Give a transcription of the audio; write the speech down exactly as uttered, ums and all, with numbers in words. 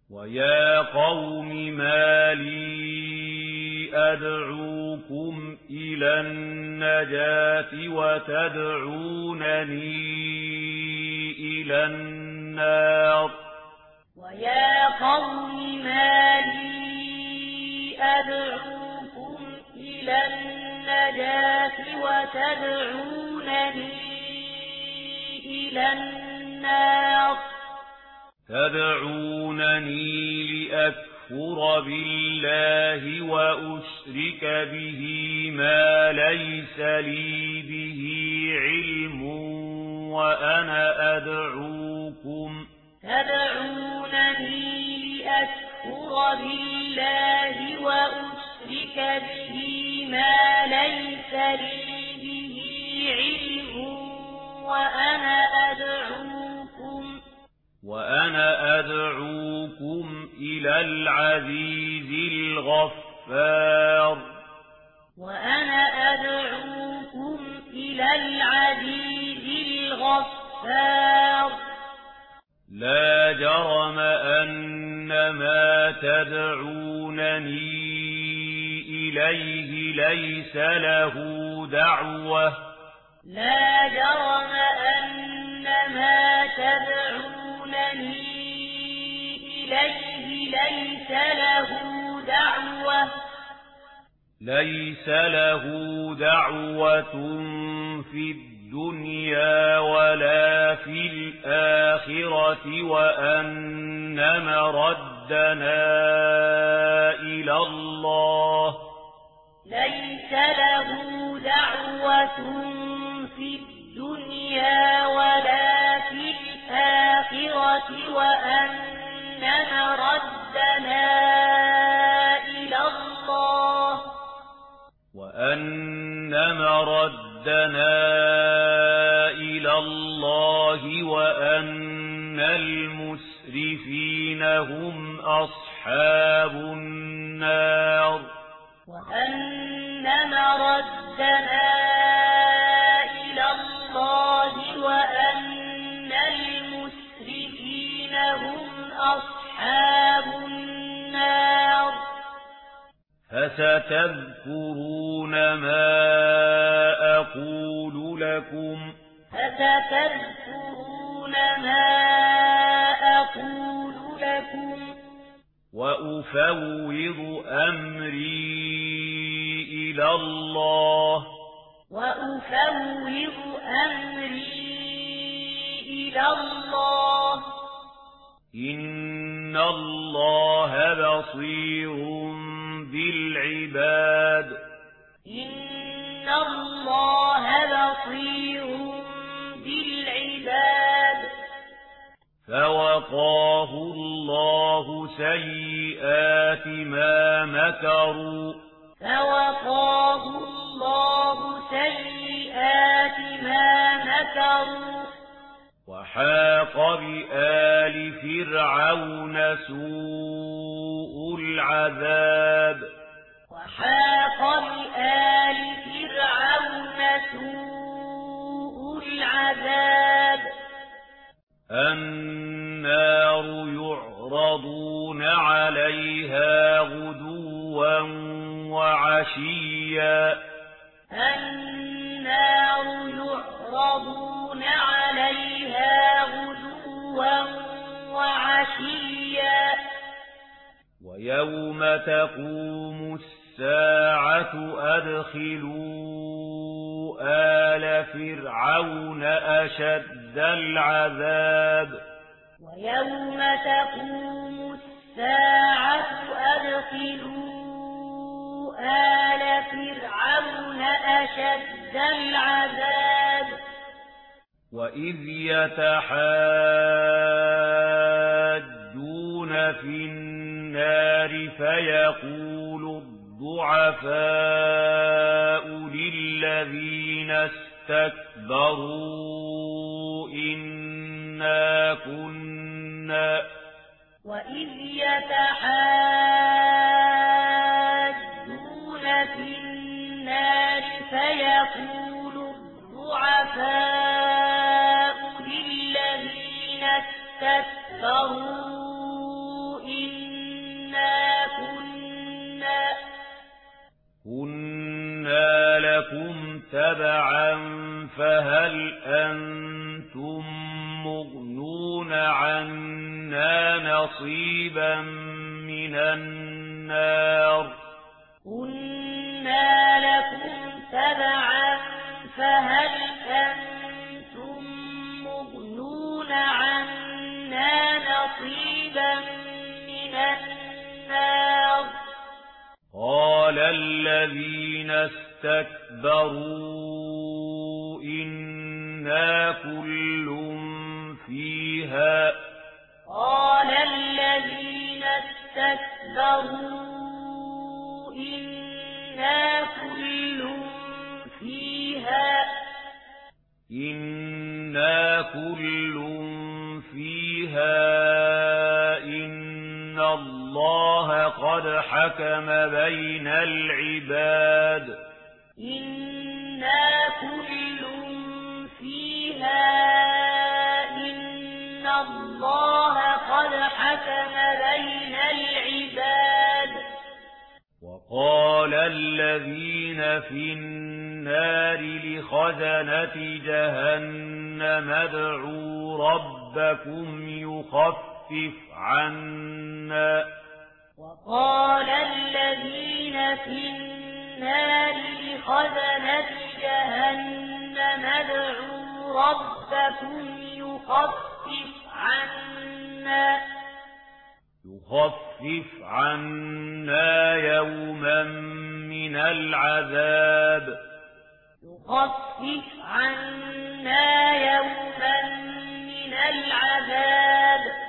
ويا قوم ما لي أدعوكم إلى النجاة وتدعونني إلى النار ويا قوم ما لي أدعوكم إلى النجاة وتدعونني إلى النار تدعونني لأكفر بالله وأشرك به ما ليس لي به علم وأنا أدعوكم تدعونني لأكفر بالله وأشرك به ما ليس لي به علم وأنا أدعوكم وأنا أدعوكم إلى العزيز الغفار وأنا أدعوكم إلى العزيز الغفار لا جرم أن ما تدعونني إليه ليس له دعوة لا جرم أن ما تدعونني إليه ليس له دعوة ليس له دعوة في الدنيا ولا في الآخرة وأن مردنا إلى الله ليس له دعوة في الدنيا ولا في الآخرة وأن مردنا إلى الله وأن مردنا إلى الله وأن المسرفين هم أصحاب النار وأن مردنا إلى الله وأن المسرفين هم أصحاب النار فستذكرون ما أقول لكم فستذكرون ما أقول لكم وأفوض أمري إلى الله وأفوض أمري إلى الله إن الله بصير بالعباد إن الله بصير بالعباد فوقاه الله سيئات ما مكروا فوقاه الله سيئات ما مكروا وحاق بآل فرعون سوء العذاب وحاق بآل فرعون سوء العذاب النار يعرضون عليها غدوا وعشيا النار يعرضون عليها غدوا وعشيا ويوم تقوم الساعة أدخلوا آل فرعون أشد العذاب ويوم تقوم الساعة أدخلوا آل فرعون أشد العذاب وإذ يتحاجون في النار فيقول الضعفاء للذين استكبروا إنا كنا وإذ يتحاجون في النار فيقول الضعفاء للذين استكبروا لكم تبعا فهل أنتم مغنون عنا نصيبا من النار كنا لكم تبعا فهل أنتم مغنون عنا نصيبا من النار قال الذين استكبروا إنا كل فيها قال الذين استكبروا إنا كل فيها إنا كل فيها إن الله قد حكم بين العباد إنا كل فيها إن الله قد حكم بين العباد وقال الذين في النار لخزنة جهنم ادعوا ربكم يخفف عنا وقال الذين في النار لخزنة جهنم ادعوا ربكم يخفف عنا يخفف عنا يوما من العذاب يخفف عنا يوما من العذاب